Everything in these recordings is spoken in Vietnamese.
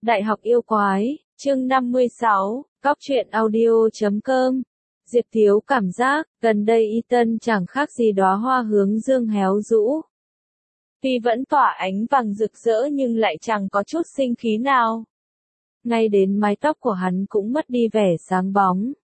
Đại học yêu quái, chương 56, Góc truyện audio.com. Diệp Thiếu cảm giác, gần đây Ethan chẳng khác gì đóa hoa hướng dương héo rũ. Tuy vẫn tỏa ánh vàng rực rỡ nhưng lại chẳng có chút sinh khí nào. Ngay đến mái tóc của hắn cũng mất đi vẻ sáng bóng.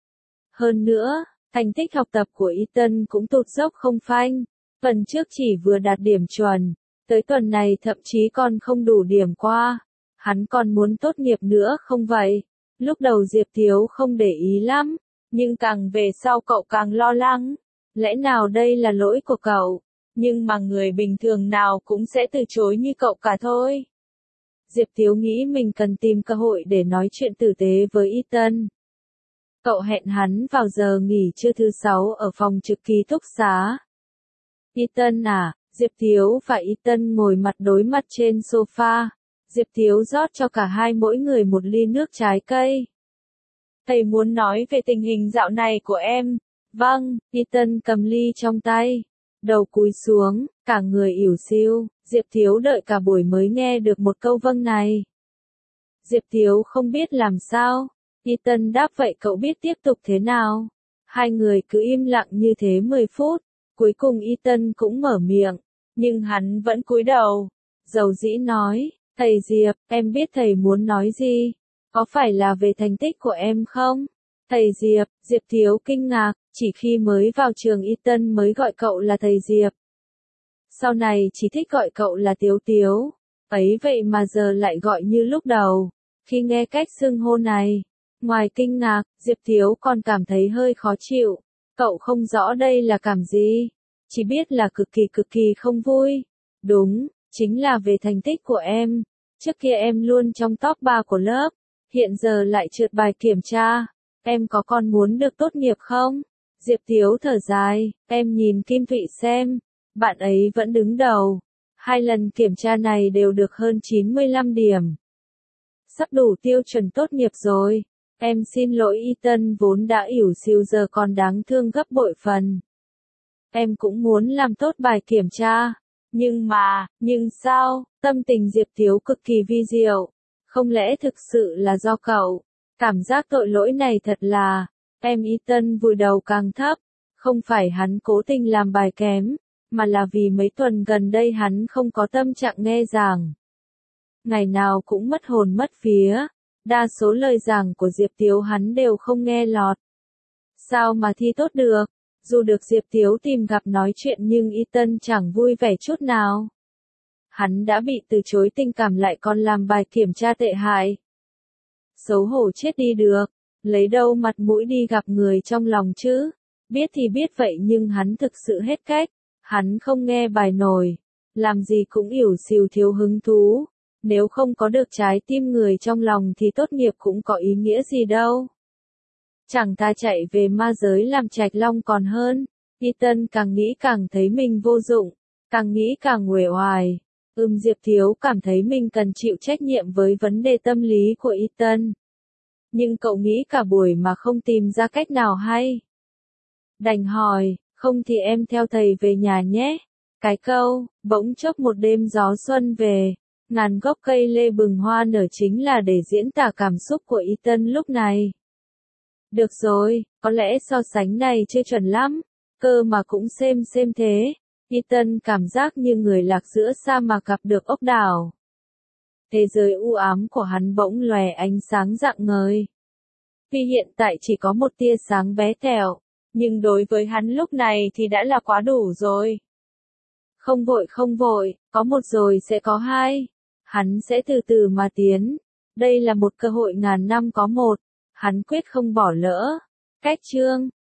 Hơn nữa, thành tích học tập của Ethan cũng tụt dốc không phanh. Tuần trước chỉ vừa đạt điểm chuẩn, tới tuần này thậm chí còn không đủ điểm qua. Hắn còn muốn tốt nghiệp nữa không vậy? Lúc đầu Diệp Thiếu không để ý lắm, nhưng càng về sau cậu càng lo lắng. Lẽ nào đây là lỗi của cậu? Nhưng mà người bình thường nào cũng sẽ từ chối như cậu cả thôi. Diệp Thiếu nghĩ mình cần tìm cơ hội để nói chuyện tử tế với Ethan. Cậu hẹn hắn vào giờ nghỉ trưa thứ 6 ở phòng trực ký túc xá. Ethan à, Diệp Thiếu và Ethan ngồi mặt đối mặt trên sofa. Diệp Thiếu rót cho cả hai mỗi người một ly nước trái cây. Thầy muốn nói về tình hình dạo này của em. Vâng, Ethan cầm ly trong tay. Đầu cúi xuống, cả người ỉu xìu. Diệp Thiếu đợi cả buổi mới nghe được một câu vâng này. Diệp Thiếu không biết làm sao. Ethan đáp vậy cậu biết tiếp tục thế nào? Hai người cứ im lặng như thế 10 phút. Cuối cùng Ethan cũng mở miệng. Nhưng hắn vẫn cúi đầu. Dầu dĩ nói. Thầy Diệp, em biết thầy muốn nói gì. Có phải là về thành tích của em không? Thầy Diệp, Diệp Thiếu kinh ngạc, chỉ khi mới vào trường Ethan mới gọi cậu là thầy Diệp. Sau này chỉ thích gọi cậu là Tiếu Tiếu. Ấy vậy mà giờ lại gọi như lúc đầu. Khi nghe cách xưng hô này, ngoài kinh ngạc, Diệp Thiếu còn cảm thấy hơi khó chịu. Cậu không rõ đây là cảm gì. Chỉ biết là cực kỳ không vui. Đúng, chính là về thành tích của em. Trước kia em luôn trong top 3 của lớp, hiện giờ lại trượt bài kiểm tra. Em có con muốn được tốt nghiệp không? Diệp Thiếu thở dài, em nhìn Kim Thụy xem, bạn ấy vẫn đứng đầu. 2 lần kiểm tra này đều được hơn 95 điểm. Sắp đủ tiêu chuẩn tốt nghiệp rồi. Em xin lỗi Ethan vốn đã ỉu xìu giờ còn đáng thương gấp bội phần. Em cũng muốn làm tốt bài kiểm tra. Nhưng sao, tâm tình Diệp Thiếu cực kỳ vi diệu. Không lẽ thực sự là do cậu? Cảm giác tội lỗi này thật là, em Ethan vùi đầu càng thấp. Không phải hắn cố tình làm bài kém, mà là vì mấy tuần gần đây hắn không có tâm trạng nghe giảng. Ngày nào cũng mất hồn mất vía, đa số lời giảng của Diệp Thiếu hắn đều không nghe lọt. Sao mà thi tốt được? Dù được Diệp Thiếu tìm gặp nói chuyện nhưng Ethan chẳng vui vẻ chút nào. Hắn đã bị từ chối tình cảm lại còn làm bài kiểm tra tệ hại. Xấu hổ chết đi được, lấy đâu mặt mũi đi gặp người trong lòng chứ. Biết thì biết vậy nhưng hắn thực sự hết cách. Hắn không nghe bài nổi, làm gì cũng ỉu xìu thiếu hứng thú. Nếu không có được trái tim người trong lòng thì tốt nghiệp cũng có ý nghĩa gì đâu. Chẳng ta chạy về ma giới làm Trạch Long còn hơn. Ethan càng nghĩ càng thấy mình vô dụng, càng nghĩ càng uể oải. Diệp Thiếu cảm thấy mình cần chịu trách nhiệm với vấn đề tâm lý của Ethan. Nhưng cậu nghĩ cả buổi mà không tìm ra cách nào hay. Đành hỏi, không thì em theo thầy về nhà nhé. Cái câu, bỗng chốc một đêm gió xuân về, ngàn gốc cây lê bừng hoa nở chính là để diễn tả cảm xúc của Ethan lúc này. Được rồi, có lẽ so sánh này chưa chuẩn lắm, cơ mà cũng xem thế. Ethan cảm giác như người lạc giữa sa mạc gặp được ốc đảo. Thế giới u ám của hắn bỗng lòe ánh sáng rạng ngời. Vì hiện tại chỉ có một tia sáng bé tẹo, nhưng đối với hắn lúc này thì đã là quá đủ rồi. Không vội, có một rồi sẽ có hai. Hắn sẽ từ từ mà tiến. Đây là một cơ hội ngàn năm có một. Hắn quyết không bỏ lỡ. Cách chương